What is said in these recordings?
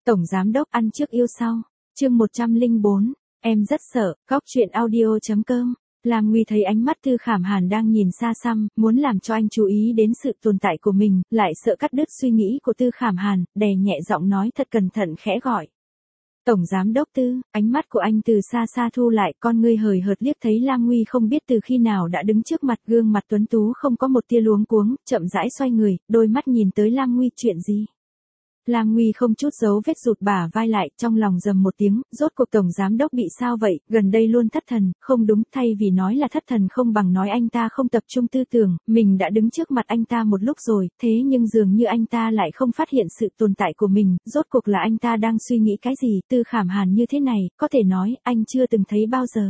Tổng giám đốc ăn trước yêu sau. Chương 104, em rất sợ. Góc truyện audio.com. Lam Nguy thấy ánh mắt Tư Khảm Hàn đang nhìn xa xăm, muốn làm cho anh chú ý đến sự tồn tại của mình, lại sợ cắt đứt suy nghĩ của Tư Khảm Hàn, đè nhẹ giọng nói thật cẩn thận khẽ gọi. Tổng giám đốc Tư, ánh mắt của anh từ xa xa thu lại, con ngươi hời hợt liếc thấy Lam Nguy không biết từ khi nào đã đứng trước mặt, gương mặt tuấn tú không có một tia luống cuống, chậm rãi xoay người, đôi mắt nhìn tới Lam Nguy. Chuyện gì? Lam Nguy không chút giấu vết rụt bả vai lại, trong lòng rầm một tiếng, rốt cuộc tổng giám đốc bị sao vậy, gần đây luôn thất thần, không đúng, thay vì nói là thất thần không bằng nói anh ta không tập trung tư tưởng, mình đã đứng trước mặt anh ta một lúc rồi, thế nhưng dường như anh ta lại không phát hiện sự tồn tại của mình, rốt cuộc là anh ta đang suy nghĩ cái gì, Tư Khảm Hàn như thế này, có thể nói, anh chưa từng thấy bao giờ.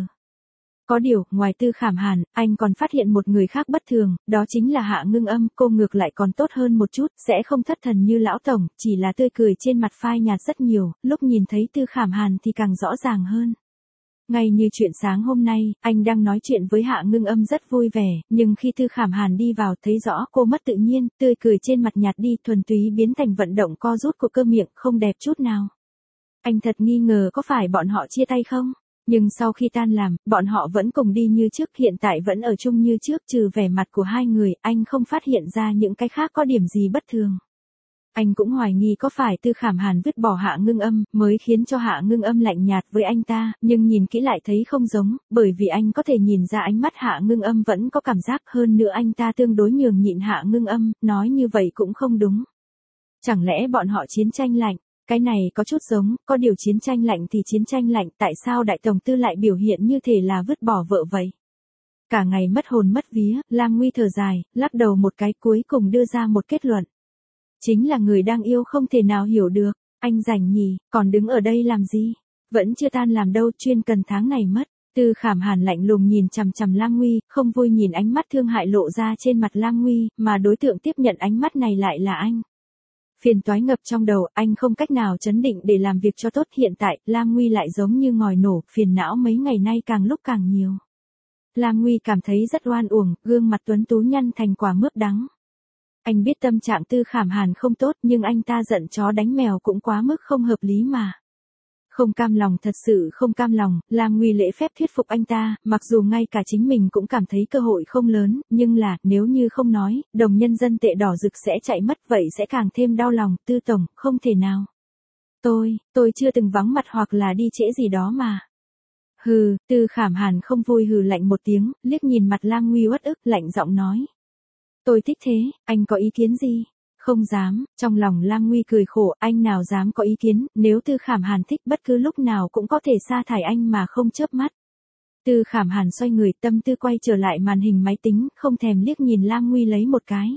Có điều, ngoài Tư Khảm Hàn, anh còn phát hiện một người khác bất thường, đó chính là Hạ Ngưng Âm, cô ngược lại còn tốt hơn một chút, sẽ không thất thần như lão tổng, chỉ là tươi cười trên mặt phai nhạt rất nhiều, lúc nhìn thấy Tư Khảm Hàn thì càng rõ ràng hơn. Ngay như chuyện sáng hôm nay, anh đang nói chuyện với Hạ Ngưng Âm rất vui vẻ, nhưng khi Tư Khảm Hàn đi vào thấy rõ cô mất tự nhiên, tươi cười trên mặt nhạt đi, thuần túy biến thành vận động co rút của cơ miệng, không đẹp chút nào. Anh thật nghi ngờ có phải bọn họ chia tay không? Nhưng sau khi tan làm, bọn họ vẫn cùng đi như trước, hiện tại vẫn ở chung như trước, trừ vẻ mặt của hai người, anh không phát hiện ra những cái khác có điểm gì bất thường. Anh cũng hoài nghi có phải Tư Khảm Hàn vứt bỏ Hạ Ngưng Âm, mới khiến cho Hạ Ngưng Âm lạnh nhạt với anh ta, nhưng nhìn kỹ lại thấy không giống, bởi vì anh có thể nhìn ra ánh mắt Hạ Ngưng Âm vẫn có cảm giác, hơn nữa anh ta tương đối nhường nhịn Hạ Ngưng Âm, nói như vậy cũng không đúng. Chẳng lẽ bọn họ chiến tranh lạnh? Cái này có chút giống, có điều chiến tranh lạnh thì chiến tranh lạnh, tại sao đại tổng tư lại biểu hiện như thể là vứt bỏ vợ vậy? Cả ngày mất hồn mất vía, Lam Nguy thở dài, lắc đầu một cái, cuối cùng đưa ra một kết luận. Chính là người đang yêu không thể nào hiểu được, anh rảnh nhỉ, còn đứng ở đây làm gì? Vẫn chưa tan làm đâu, chuyên cần tháng này mất. Tư Khảm Hàn lạnh lùng nhìn chằm chằm Lam Nguy, không vui nhìn ánh mắt thương hại lộ ra trên mặt Lam Nguy, mà đối tượng tiếp nhận ánh mắt này lại là anh. Phiền toái ngập trong đầu, anh không cách nào trấn định để làm việc cho tốt, hiện tại, Lam Nguy lại giống như ngòi nổ, phiền não mấy ngày nay càng lúc càng nhiều. Lam Nguy cảm thấy rất oan uổng, gương mặt tuấn tú nhăn thành quả mướp đắng. Anh biết tâm trạng Tư Khảm Hàn không tốt, nhưng anh ta giận chó đánh mèo cũng quá mức không hợp lý mà. Không cam lòng, thật sự không cam lòng, Lam Nguy lễ phép thuyết phục anh ta, mặc dù ngay cả chính mình cũng cảm thấy cơ hội không lớn, nhưng là, nếu như không nói, đồng nhân dân tệ đỏ rực sẽ chạy mất, vậy sẽ càng thêm đau lòng, Tư tổng, không thể nào. Tôi chưa từng vắng mặt hoặc là đi trễ gì đó mà. Hừ, Tư Khảm Hàn không vui hừ lạnh một tiếng, liếc nhìn mặt Lam Nguy uất ức, lạnh giọng nói. Tôi thích thế, anh có ý kiến gì? Không dám, trong lòng Lam Nguy cười khổ, anh nào dám có ý kiến, nếu Tư Khảm Hàn thích bất cứ lúc nào cũng có thể sa thải anh mà không chớp mắt. Tư Khảm Hàn xoay người, tâm tư quay trở lại màn hình máy tính, không thèm liếc nhìn Lam Nguy lấy một cái.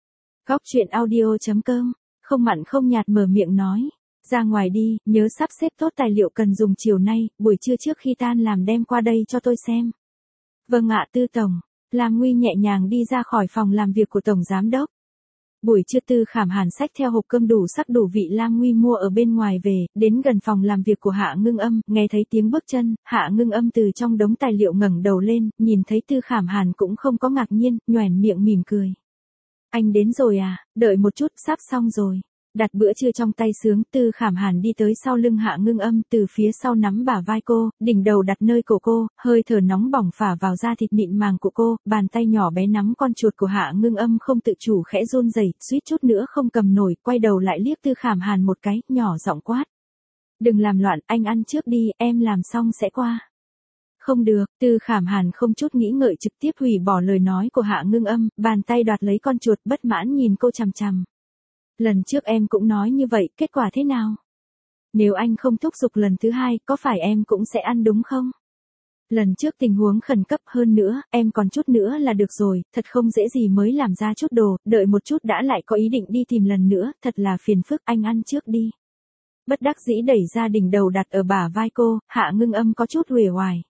Góc truyện audio.com, không mặn không nhạt mở miệng nói. Ra ngoài đi, nhớ sắp xếp tốt tài liệu cần dùng chiều nay, buổi trưa trước khi tan làm đem qua đây cho tôi xem. Vâng ạ Tư tổng. Lam Nguy nhẹ nhàng đi ra khỏi phòng làm việc của tổng giám đốc. Buổi trưa Tư Khảm Hàn xách theo hộp cơm đủ sắc đủ vị Lam Nguy mua ở bên ngoài về, đến gần phòng làm việc của Hạ Ngưng Âm, nghe thấy tiếng bước chân, Hạ Ngưng Âm từ trong đống tài liệu ngẩng đầu lên, nhìn thấy Tư Khảm Hàn cũng không có ngạc nhiên, nhoẻn miệng mỉm cười. Anh đến rồi à, đợi một chút, sắp xong rồi. Đặt bữa trưa trong tay sướng, Tư Khảm Hàn đi tới sau lưng Hạ Ngưng Âm, từ phía sau nắm bả vai cô, đỉnh đầu đặt nơi cổ cô, hơi thở nóng bỏng phả vào da thịt mịn màng của cô, bàn tay nhỏ bé nắm con chuột của Hạ Ngưng Âm không tự chủ khẽ run rẩy, suýt chút nữa không cầm nổi, quay đầu lại liếc Tư Khảm Hàn một cái, nhỏ giọng quát. Đừng làm loạn, anh ăn trước đi, em làm xong sẽ qua. Không được, Tư Khảm Hàn không chút nghĩ ngợi trực tiếp hủy bỏ lời nói của Hạ Ngưng Âm, bàn tay đoạt lấy con chuột bất mãn nhìn cô chằm chằm. Lần trước em cũng nói như vậy, kết quả thế nào? Nếu anh không thúc giục lần thứ hai, có phải em cũng sẽ ăn đúng không? Lần trước tình huống khẩn cấp hơn nữa, em còn chút nữa là được rồi, thật không dễ gì mới làm ra chút đồ, đợi một chút đã lại có ý định đi tìm lần nữa, thật là phiền phức, anh ăn trước đi. Bất đắc dĩ đẩy ra đỉnh đầu đặt ở bả vai cô, Hạ Ngưng Âm có chút uể oải.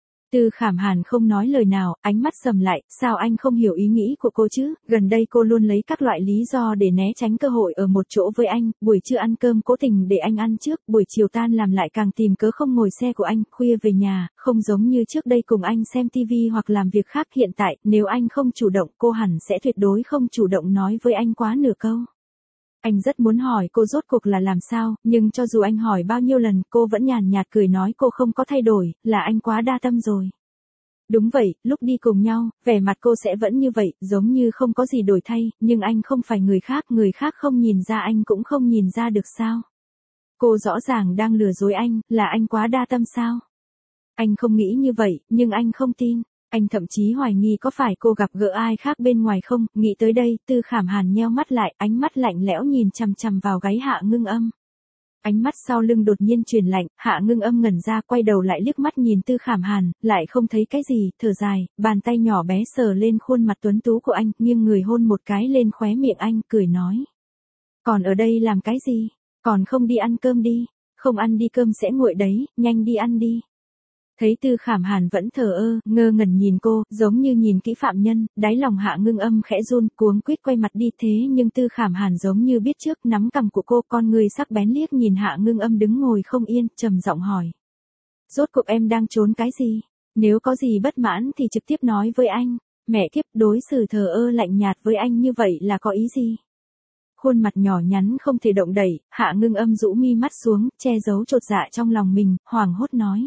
Tư Khảm Hàn không nói lời nào, ánh mắt sầm lại, sao anh không hiểu ý nghĩ của cô chứ, gần đây cô luôn lấy các loại lý do để né tránh cơ hội ở một chỗ với anh, buổi trưa ăn cơm cố tình để anh ăn trước, buổi chiều tan làm lại càng tìm cớ không ngồi xe của anh, khuya về nhà, không giống như trước đây cùng anh xem tivi hoặc làm việc khác, hiện tại, nếu anh không chủ động cô hẳn sẽ tuyệt đối không chủ động nói với anh quá nửa câu. Anh rất muốn hỏi cô rốt cuộc là làm sao, nhưng cho dù anh hỏi bao nhiêu lần cô vẫn nhàn nhạt cười nói cô không có thay đổi, là anh quá đa tâm rồi. Đúng vậy, lúc đi cùng nhau, vẻ mặt cô sẽ vẫn như vậy, giống như không có gì đổi thay, nhưng anh không phải người khác không nhìn ra anh cũng không nhìn ra được sao. Cô rõ ràng đang lừa dối anh, là anh quá đa tâm sao? Anh không nghĩ như vậy, nhưng anh không tin. Anh thậm chí hoài nghi có phải cô gặp gỡ ai khác bên ngoài không, nghĩ tới đây, Tư Khảm Hàn nheo mắt lại, ánh mắt lạnh lẽo nhìn chằm chằm vào gáy Hạ Ngưng Âm. Ánh mắt sau lưng đột nhiên chuyển lạnh, Hạ Ngưng Âm ngẩn ra quay đầu lại liếc mắt nhìn Tư Khảm Hàn, lại không thấy cái gì, thở dài, bàn tay nhỏ bé sờ lên khuôn mặt tuấn tú của anh, nghiêng người hôn một cái lên khóe miệng anh, cười nói. Còn ở đây làm cái gì? Còn không đi ăn cơm đi, không ăn đi cơm sẽ nguội đấy, nhanh đi ăn đi. Thấy Tư Khảm Hàn vẫn thờ ơ, ngơ ngẩn nhìn cô, giống như nhìn kỹ phạm nhân, đáy lòng Hạ Ngưng Âm khẽ run, cuống quýt quay mặt đi thế nhưng Tư Khảm Hàn giống như biết trước nắm cằm của cô, con người sắc bén liếc nhìn Hạ Ngưng Âm đứng ngồi không yên, trầm giọng hỏi. Rốt cuộc em đang trốn cái gì? Nếu có gì bất mãn thì trực tiếp nói với anh, mẹ kiếp đối xử thờ ơ lạnh nhạt với anh như vậy là có ý gì? Khuôn mặt nhỏ nhắn không thể động đậy, Hạ Ngưng Âm rũ mi mắt xuống, che giấu chột dạ trong lòng mình, hoảng hốt nói.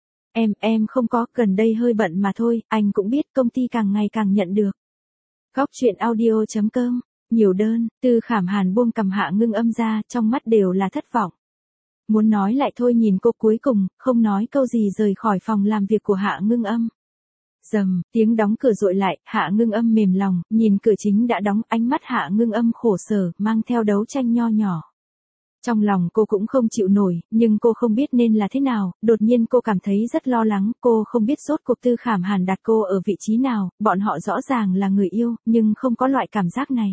Em không có, gần đây hơi bận mà thôi, anh cũng biết công ty càng ngày càng nhận được. Góc truyện audio.com, nhiều đơn, Tư Khảm Hàn buông cầm Hạ Ngưng Âm ra, trong mắt đều là thất vọng. Muốn nói lại thôi nhìn cô cuối cùng, không nói câu gì rời khỏi phòng làm việc của Hạ Ngưng Âm. Rầm, tiếng đóng cửa dội lại, Hạ Ngưng Âm mềm lòng, nhìn cửa chính đã đóng, ánh mắt Hạ Ngưng Âm khổ sở, mang theo đấu tranh nho nhỏ. Trong lòng cô cũng không chịu nổi, nhưng cô không biết nên là thế nào, đột nhiên cô cảm thấy rất lo lắng, cô không biết rốt cuộc Tư Khảm Hàn đặt cô ở vị trí nào, bọn họ rõ ràng là người yêu, nhưng không có loại cảm giác này.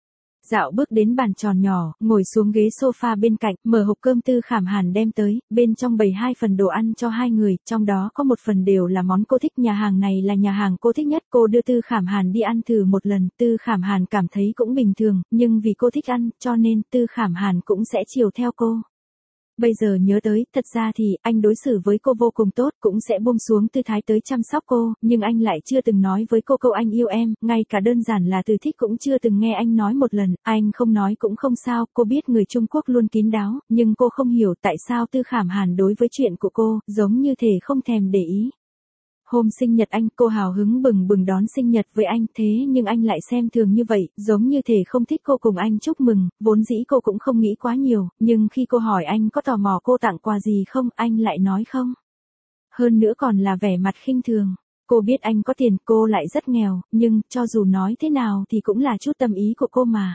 Dạo bước đến bàn tròn nhỏ, ngồi xuống ghế sofa bên cạnh, mở hộp cơm Tư Khảm Hàn đem tới, bên trong bày 2 phần đồ ăn cho 2 người, trong đó có một phần đều là món cô thích, nhà hàng này là nhà hàng cô thích nhất, cô đưa Tư Khảm Hàn đi ăn thử một lần, Tư Khảm Hàn cảm thấy cũng bình thường, nhưng vì cô thích ăn, cho nên Tư Khảm Hàn cũng sẽ chiều theo cô. Bây giờ nhớ tới, thật ra thì, anh đối xử với cô vô cùng tốt, cũng sẽ buông xuống tư thái tới chăm sóc cô, nhưng anh lại chưa từng nói với cô câu anh yêu em, ngay cả đơn giản là từ thích cũng chưa từng nghe anh nói một lần, anh không nói cũng không sao, cô biết người Trung Quốc luôn kín đáo, nhưng cô không hiểu tại sao Tư Khảm Hàn đối với chuyện của cô, giống như thể không thèm để ý. Hôm sinh nhật anh, cô hào hứng bừng bừng đón sinh nhật với anh, thế nhưng anh lại xem thường như vậy, giống như thể không thích cô cùng anh chúc mừng, vốn dĩ cô cũng không nghĩ quá nhiều, nhưng khi cô hỏi anh có tò mò cô tặng quà gì không, anh lại nói không. Hơn nữa còn là vẻ mặt khinh thường. Cô biết anh có tiền, cô lại rất nghèo, nhưng, cho dù nói thế nào thì cũng là chút tâm ý của cô mà.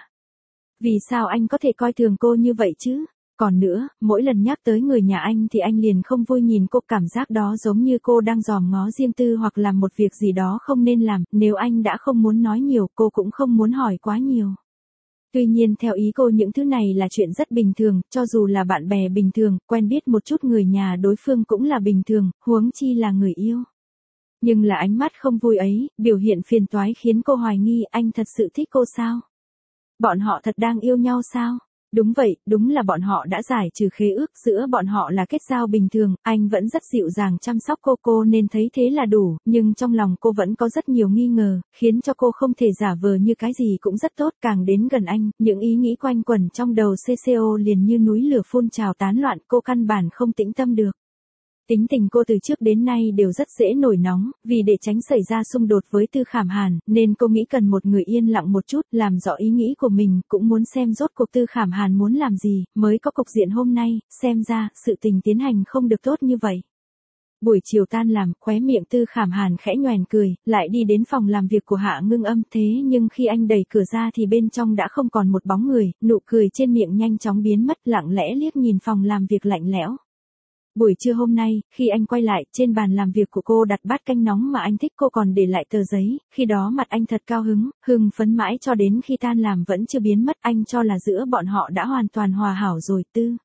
Vì sao anh có thể coi thường cô như vậy chứ? Còn nữa, mỗi lần nhắc tới người nhà anh thì anh liền không vui nhìn cô, cảm giác đó giống như cô đang dòm ngó riêng tư hoặc làm một việc gì đó không nên làm, nếu anh đã không muốn nói nhiều, cô cũng không muốn hỏi quá nhiều. Tuy nhiên theo ý cô những thứ này là chuyện rất bình thường, cho dù là bạn bè bình thường, quen biết một chút người nhà đối phương cũng là bình thường, huống chi là người yêu. Nhưng là ánh mắt không vui ấy, biểu hiện phiền toái khiến cô hoài nghi anh thật sự thích cô sao? Bọn họ thật đang yêu nhau sao? Đúng vậy, đúng là bọn họ đã giải trừ khế ước, giữa bọn họ là kết giao bình thường, anh vẫn rất dịu dàng chăm sóc cô nên thấy thế là đủ, nhưng trong lòng cô vẫn có rất nhiều nghi ngờ, khiến cho cô không thể giả vờ như cái gì cũng rất tốt, càng đến gần anh, những ý nghĩ quanh quẩn trong đầu CCO liền như núi lửa phun trào tán loạn, cô căn bản không tĩnh tâm được. Tính tình cô từ trước đến nay đều rất dễ nổi nóng, vì để tránh xảy ra xung đột với Tư Khảm Hàn, nên cô nghĩ cần một người yên lặng một chút, làm rõ ý nghĩ của mình, cũng muốn xem rốt cuộc Tư Khảm Hàn muốn làm gì, mới có cục diện hôm nay, xem ra, sự tình tiến hành không được tốt như vậy. Buổi chiều tan làm, khóe miệng Tư Khảm Hàn khẽ nhoẻn cười, lại đi đến phòng làm việc của Hạ Ngưng Âm, thế nhưng khi anh đẩy cửa ra thì bên trong đã không còn một bóng người, nụ cười trên miệng nhanh chóng biến mất, lặng lẽ liếc nhìn phòng làm việc lạnh lẽo. Buổi trưa hôm nay, khi anh quay lại, trên bàn làm việc của cô đặt bát canh nóng mà anh thích, cô còn để lại tờ giấy, khi đó mặt anh thật cao hưng phấn mãi cho đến khi tan làm vẫn chưa biến mất, anh cho là giữa bọn họ đã hoàn toàn hòa hảo rồi.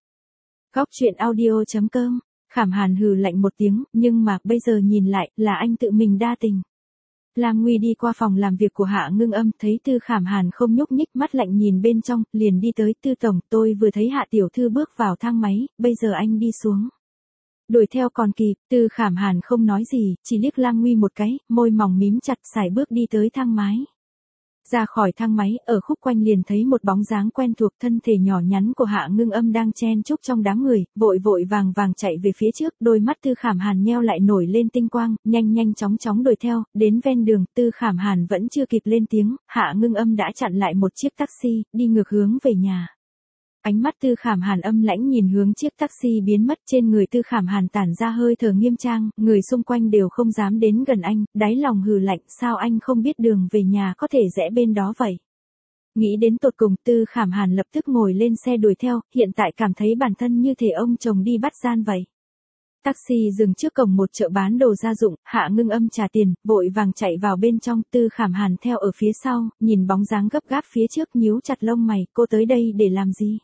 Góc truyện audio.com, Khảm Hàn hừ lạnh một tiếng, nhưng mà bây giờ nhìn lại, là anh tự mình đa tình. Lam Nguy đi qua phòng làm việc của Hạ Ngưng Âm, thấy Tư Khảm Hàn không nhúc nhích, mắt lạnh nhìn bên trong, liền đi tới, Tư tổng, tôi vừa thấy Hạ tiểu thư bước vào thang máy, bây giờ anh đi xuống. Đuổi theo còn kịp, Tư Khảm Hàn không nói gì, chỉ liếc Lam Nguy một cái, môi mỏng mím chặt, sải bước đi tới thang máy. Ra khỏi thang máy, ở khúc quanh liền thấy một bóng dáng quen thuộc, thân thể nhỏ nhắn của Hạ Ngưng Âm đang chen chúc trong đám người, vội vội vàng vàng chạy về phía trước, đôi mắt Tư Khảm Hàn nheo lại nổi lên tinh quang, nhanh nhanh chóng chóng đuổi theo, đến ven đường, Tư Khảm Hàn vẫn chưa kịp lên tiếng, Hạ Ngưng Âm đã chặn lại một chiếc taxi, đi ngược hướng về nhà. Ánh mắt Tư Khảm Hàn âm lãnh nhìn hướng chiếc taxi biến mất, trên người Tư Khảm Hàn tản ra hơi thở nghiêm trang, người xung quanh đều không dám đến gần anh, đáy lòng hừ lạnh, sao anh không biết đường về nhà có thể rẽ bên đó vậy. Nghĩ đến tột cùng, Tư Khảm Hàn lập tức ngồi lên xe đuổi theo, hiện tại cảm thấy bản thân như thể ông chồng đi bắt gian vậy. Taxi dừng trước cổng một chợ bán đồ gia dụng, Hạ Ngưng Âm trả tiền, vội vàng chạy vào bên trong, Tư Khảm Hàn theo ở phía sau, nhìn bóng dáng gấp gáp phía trước nhíu chặt lông mày, cô tới đây để làm gì?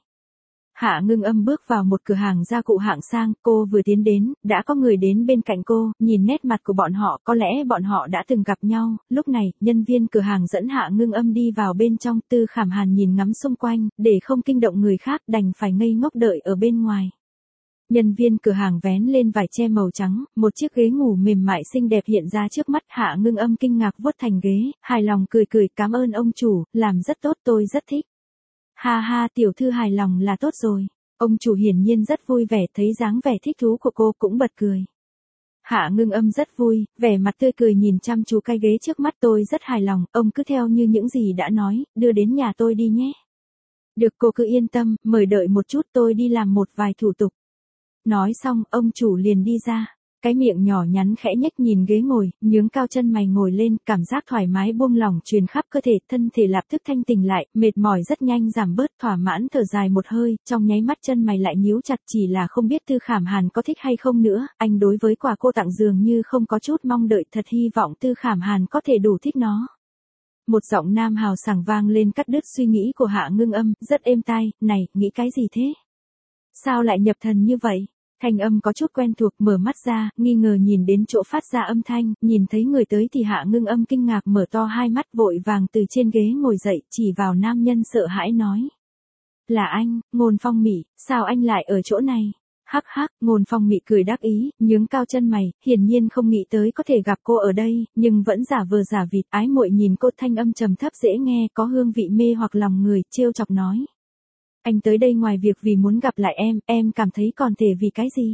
Hạ Ngưng Âm bước vào một cửa hàng gia cụ hạng sang, cô vừa tiến đến, đã có người đến bên cạnh cô, nhìn nét mặt của bọn họ, có lẽ bọn họ đã từng gặp nhau, lúc này, nhân viên cửa hàng dẫn Hạ Ngưng Âm đi vào bên trong, Tư Khảm Hàn nhìn ngắm xung quanh, để không kinh động người khác, đành phải ngây ngốc đợi ở bên ngoài. Nhân viên cửa hàng vén lên vải che màu trắng, một chiếc ghế ngủ mềm mại xinh đẹp hiện ra trước mắt, Hạ Ngưng Âm kinh ngạc vuốt thành ghế, hài lòng cười cười, cảm ơn ông chủ, làm rất tốt, tôi rất thích. Ha ha, tiểu thư hài lòng là tốt rồi. Ông chủ hiển nhiên rất vui vẻ, thấy dáng vẻ thích thú của cô cũng bật cười. Hạ Ngưng Âm rất vui, vẻ mặt tươi cười nhìn chăm chú cái ghế trước mắt, tôi rất hài lòng, ông cứ theo như những gì đã nói, đưa đến nhà tôi đi nhé. Được, cô cứ yên tâm, mời đợi một chút, tôi đi làm một vài thủ tục. Nói xong, ông chủ liền đi ra. Cái miệng nhỏ nhắn khẽ nhếch nhìn ghế ngồi, nhướng cao chân mày ngồi lên, cảm giác thoải mái buông lỏng truyền khắp cơ thể, thân thể lập tức thanh tỉnh lại, mệt mỏi rất nhanh giảm bớt, thỏa mãn thở dài một hơi, trong nháy mắt chân mày lại nhíu chặt, chỉ là không biết Tư Khảm Hàn có thích hay không nữa, anh đối với quà cô tặng dường như không có chút mong đợi, thật hy vọng Tư Khảm Hàn có thể đủ thích nó. Một giọng nam hào sảng vang lên cắt đứt suy nghĩ của Hạ Ngưng Âm, rất êm tai, này, nghĩ cái gì thế? Sao lại nhập thần như vậy? Thanh âm có chút quen thuộc, mở mắt ra, nghi ngờ nhìn đến chỗ phát ra âm thanh, nhìn thấy người tới thì Hạ Ngưng Âm kinh ngạc mở to hai mắt, vội vàng từ trên ghế ngồi dậy, chỉ vào nam nhân sợ hãi nói. Là anh, Ngôn Phong Mị, sao anh lại ở chỗ này? Hắc hắc, Ngôn Phong Mị cười đắc ý, nhướng cao chân mày, hiển nhiên không nghĩ tới có thể gặp cô ở đây, nhưng vẫn giả vờ giả vịt, ái muội nhìn cô, thanh âm trầm thấp dễ nghe, có hương vị mê hoặc lòng người, trêu chọc nói. Anh tới đây ngoài việc vì muốn gặp lại em cảm thấy còn thể vì cái gì?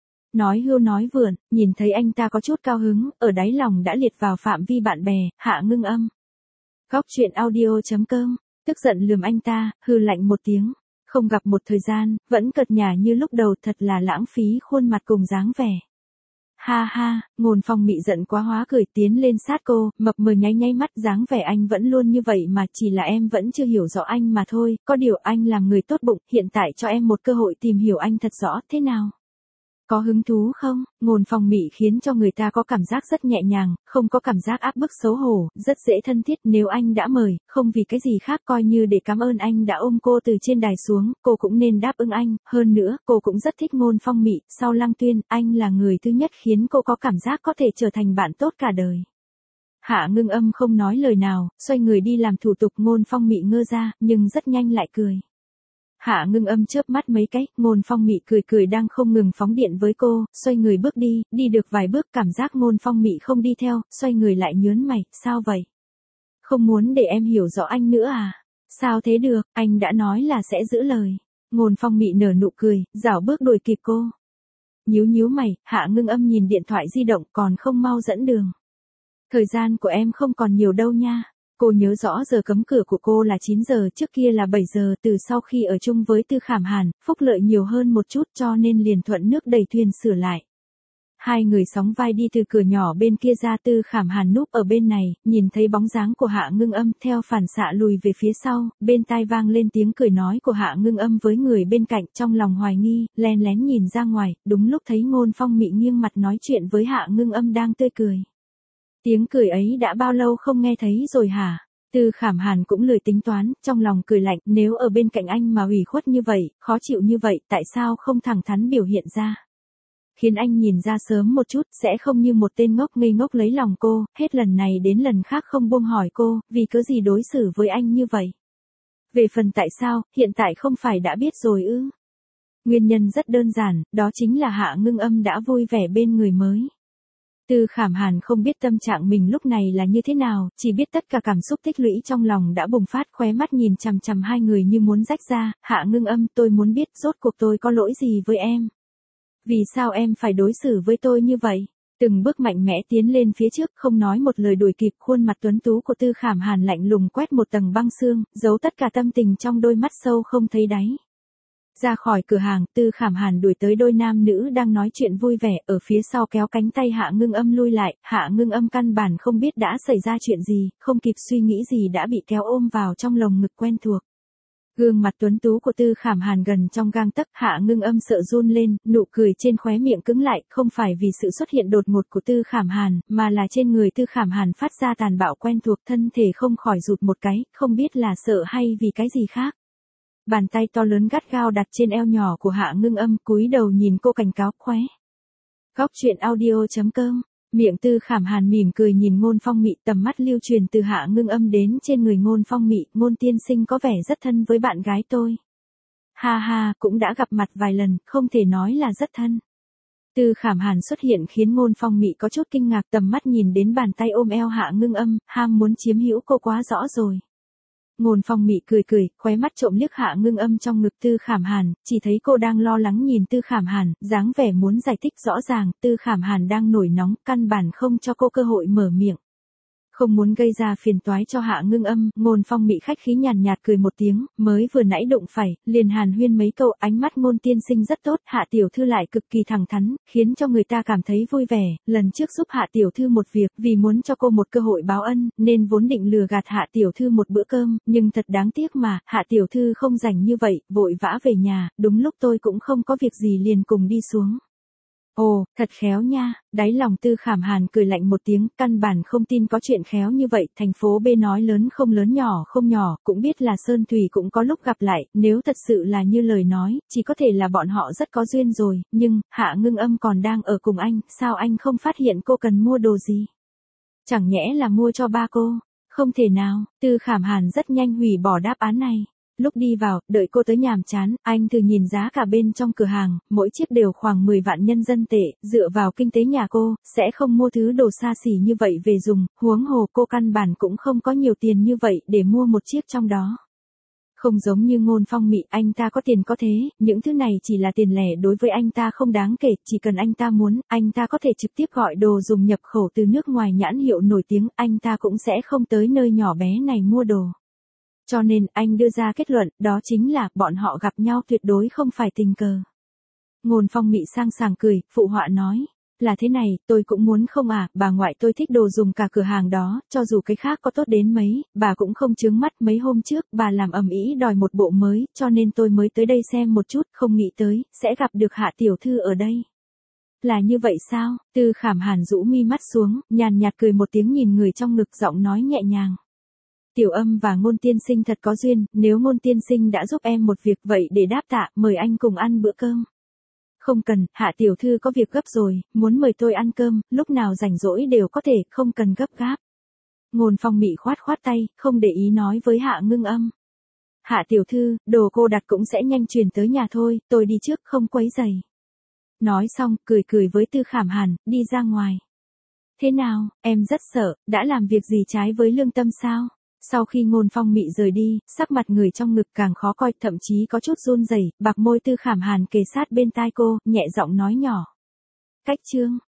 Nói hưu nói vượn, nhìn thấy anh ta có chút cao hứng, ở đáy lòng đã liệt vào phạm vi bạn bè, Hạ Ngưng Âm. Góc truyện audio.com, tức giận lườm anh ta, hừ lạnh một tiếng, không gặp một thời gian, vẫn cợt nhả như lúc đầu, thật là lãng phí khuôn mặt cùng dáng vẻ. Ha ha, Ngôn Phong Mị giận quá hóa cười tiến lên sát cô, mập mờ nháy nháy mắt, dáng vẻ anh vẫn luôn như vậy mà, chỉ là em vẫn chưa hiểu rõ anh mà thôi, có điều anh làm người tốt bụng, hiện tại cho em một cơ hội tìm hiểu anh thật rõ, thế nào? Có hứng thú không? Ngôn Phong Mị khiến cho người ta có cảm giác rất nhẹ nhàng, không có cảm giác áp bức xấu hổ, rất dễ thân thiết, nếu anh đã mời, không vì cái gì khác, coi như để cảm ơn anh đã ôm cô từ trên đài xuống, cô cũng nên đáp ứng anh, hơn nữa, cô cũng rất thích Ngôn Phong Mị, sau Lăng Tuyên, anh là người thứ nhất khiến cô có cảm giác có thể trở thành bạn tốt cả đời. Hạ Ngưng Âm không nói lời nào, xoay người đi làm thủ tục, Ngôn Phong Mị ngơ ra, nhưng rất nhanh lại cười. Hạ Ngưng Âm chớp mắt mấy cái, Ngôn Phong Mị cười cười đang không ngừng phóng điện với cô, xoay người bước đi, đi được vài bước cảm giác Ngôn Phong Mị không đi theo, xoay người lại nhớn mày, sao vậy? Không muốn để em hiểu rõ anh nữa à? Sao thế được, anh đã nói là sẽ giữ lời. Ngôn Phong Mị nở nụ cười, rảo bước đuổi kịp cô. Nhíu nhíu mày, Hạ Ngưng Âm nhìn điện thoại di động, còn không mau dẫn đường. Thời gian của em không còn nhiều đâu nha. Cô nhớ rõ giờ cấm cửa của cô là 9 giờ, trước kia là 7 giờ, từ sau khi ở chung với Tư Khảm Hàn, phúc lợi nhiều hơn một chút cho nên liền thuận nước đẩy thuyền sửa lại. Hai người sóng vai đi từ cửa nhỏ bên kia ra, Tư Khảm Hàn núp ở bên này, nhìn thấy bóng dáng của Hạ Ngưng Âm theo phản xạ lùi về phía sau, bên tai vang lên tiếng cười nói của Hạ Ngưng Âm với người bên cạnh, trong lòng hoài nghi, lén lén nhìn ra ngoài, đúng lúc thấy Ngôn Phong Mị nghiêng mặt nói chuyện với Hạ Ngưng Âm đang tươi cười. Tiếng cười ấy đã bao lâu không nghe thấy rồi hả? Tư Khảm Hàn cũng lười tính toán, trong lòng cười lạnh, nếu ở bên cạnh anh mà ủy khuất như vậy, khó chịu như vậy, tại sao không thẳng thắn biểu hiện ra? Khiến anh nhìn ra sớm một chút, sẽ không như một tên ngốc ngây ngốc lấy lòng cô, hết lần này đến lần khác không buông hỏi cô, vì cớ gì đối xử với anh như vậy? Về phần tại sao, hiện tại không phải đã biết rồi ư? Nguyên nhân rất đơn giản, đó chính là Hạ Ngưng Âm đã vui vẻ bên người mới. Tư Khảm Hàn không biết tâm trạng mình lúc này là như thế nào, chỉ biết tất cả cảm xúc tích lũy trong lòng đã bùng phát, khóe mắt nhìn chằm chằm hai người như muốn rách ra. Hạ Ngưng Âm, tôi muốn biết rốt cuộc tôi có lỗi gì với em? Vì sao em phải đối xử với tôi như vậy? Từng bước mạnh mẽ tiến lên phía trước, không nói một lời đuổi kịp, khuôn mặt tuấn tú của Tư Khảm Hàn lạnh lùng quét một tầng băng xương, giấu tất cả tâm tình trong đôi mắt sâu không thấy đáy. Ra khỏi cửa hàng, Tư Khảm Hàn đuổi tới đôi nam nữ đang nói chuyện vui vẻ, ở phía sau kéo cánh tay Hạ Ngưng Âm lui lại. Hạ Ngưng Âm căn bản không biết đã xảy ra chuyện gì, không kịp suy nghĩ gì đã bị kéo ôm vào trong lồng ngực quen thuộc. Gương mặt tuấn tú của Tư Khảm Hàn gần trong gang tấc, Hạ Ngưng Âm sợ run lên, nụ cười trên khóe miệng cứng lại, không phải vì sự xuất hiện đột ngột của Tư Khảm Hàn, mà là trên người Tư Khảm Hàn phát ra tàn bạo quen thuộc, thân thể không khỏi rụt một cái, không biết là sợ hay vì cái gì khác. Bàn tay to lớn gắt gao đặt trên eo nhỏ của Hạ Ngưng Âm, cúi đầu nhìn cô cảnh cáo khóe. Góc truyện audio.com. Miệng Tư Khảm Hàn mỉm cười nhìn Ngôn Phong Mị, tầm mắt lưu truyền từ Hạ Ngưng Âm đến trên người Ngôn Phong Mị. Ngôn tiên sinh có vẻ rất thân với bạn gái tôi. Ha ha, cũng đã gặp mặt vài lần, không thể nói là rất thân. Tư Khảm Hàn xuất hiện khiến Ngôn Phong Mị có chút kinh ngạc, tầm mắt nhìn đến bàn tay ôm eo Hạ Ngưng Âm, ham muốn chiếm hữu cô quá rõ rồi. Ngôn Phong Mị cười cười, khóe mắt trộm liếc Hạ Ngưng Âm trong ngực Tư Khảm Hàn, chỉ thấy cô đang lo lắng nhìn Tư Khảm Hàn, dáng vẻ muốn giải thích rõ ràng. Tư Khảm Hàn đang nổi nóng, căn bản không cho cô cơ hội mở miệng. Không muốn gây ra phiền toái cho Hạ Ngưng Âm, Ngôn Phong Mị khách khí nhàn nhạt cười một tiếng, mới vừa nãy đụng phải, liền hàn huyên mấy câu, ánh mắt Ngôn tiên sinh rất tốt, Hạ tiểu thư lại cực kỳ thẳng thắn, khiến cho người ta cảm thấy vui vẻ. Lần trước giúp Hạ tiểu thư một việc, vì muốn cho cô một cơ hội báo ân, nên vốn định lừa gạt Hạ tiểu thư một bữa cơm, nhưng thật đáng tiếc mà, Hạ tiểu thư không rảnh như vậy, vội vã về nhà, đúng lúc tôi cũng không có việc gì liền cùng đi xuống. Ồ, thật khéo nha, đáy lòng Tư Khảm Hàn cười lạnh một tiếng, căn bản không tin có chuyện khéo như vậy, thành phố B nói lớn không lớn nhỏ không nhỏ, cũng biết là Sơn Thủy cũng có lúc gặp lại, nếu thật sự là như lời nói, chỉ có thể là bọn họ rất có duyên rồi, nhưng, Hạ Ngưng Âm còn đang ở cùng anh, sao anh không phát hiện cô cần mua đồ gì? Chẳng nhẽ là mua cho ba cô? Không thể nào, Tư Khảm Hàn rất nhanh hủy bỏ đáp án này. Lúc đi vào, đợi cô tới nhàm chán, anh thử nhìn giá cả bên trong cửa hàng, mỗi chiếc đều khoảng 10 vạn nhân dân tệ, dựa vào kinh tế nhà cô, sẽ không mua thứ đồ xa xỉ như vậy về dùng, huống hồ cô căn bản cũng không có nhiều tiền như vậy để mua một chiếc trong đó. Không giống như Ngôn Phong Mị, anh ta có tiền có thế, những thứ này chỉ là tiền lẻ đối với anh ta không đáng kể, chỉ cần anh ta muốn, anh ta có thể trực tiếp gọi đồ dùng nhập khẩu từ nước ngoài nhãn hiệu nổi tiếng, anh ta cũng sẽ không tới nơi nhỏ bé này mua đồ. Cho nên, anh đưa ra kết luận, đó chính là, bọn họ gặp nhau tuyệt đối không phải tình cờ. Ngôn Phong Mị sang sảng cười, phụ họa nói, là thế này, tôi cũng muốn không à, bà ngoại tôi thích đồ dùng cả cửa hàng đó, cho dù cái khác có tốt đến mấy, bà cũng không chướng mắt. Mấy hôm trước, bà làm ầm ĩ đòi một bộ mới, cho nên tôi mới tới đây xem một chút, không nghĩ tới, sẽ gặp được Hạ tiểu thư ở đây. Là như vậy sao? Tư Khảm Hàn rũ mi mắt xuống, nhàn nhạt cười một tiếng nhìn người trong ngực, giọng nói nhẹ nhàng. Tiểu Âm và Ngôn tiên sinh thật có duyên, nếu Ngôn tiên sinh đã giúp em một việc vậy để đáp tạ, mời anh cùng ăn bữa cơm. Không cần, Hạ tiểu thư có việc gấp rồi, muốn mời tôi ăn cơm, lúc nào rảnh rỗi đều có thể, không cần gấp gáp. Ngôn Phong Mị khoát khoát tay, không để ý nói với Hạ Ngưng Âm. Hạ tiểu thư, đồ cô đặt cũng sẽ nhanh chuyển tới nhà thôi, tôi đi trước không quấy rầy. Nói xong, cười cười với Tư Khảm Hàn, đi ra ngoài. Thế nào, em rất sợ, đã làm việc gì trái với lương tâm sao? Sau khi Ngôn Phong Mị rời đi, sắc mặt người trong ngực càng khó coi, thậm chí có chút run rẩy, bạc môi Tư Khảm Hàn kề sát bên tai cô, nhẹ giọng nói nhỏ. Cách chương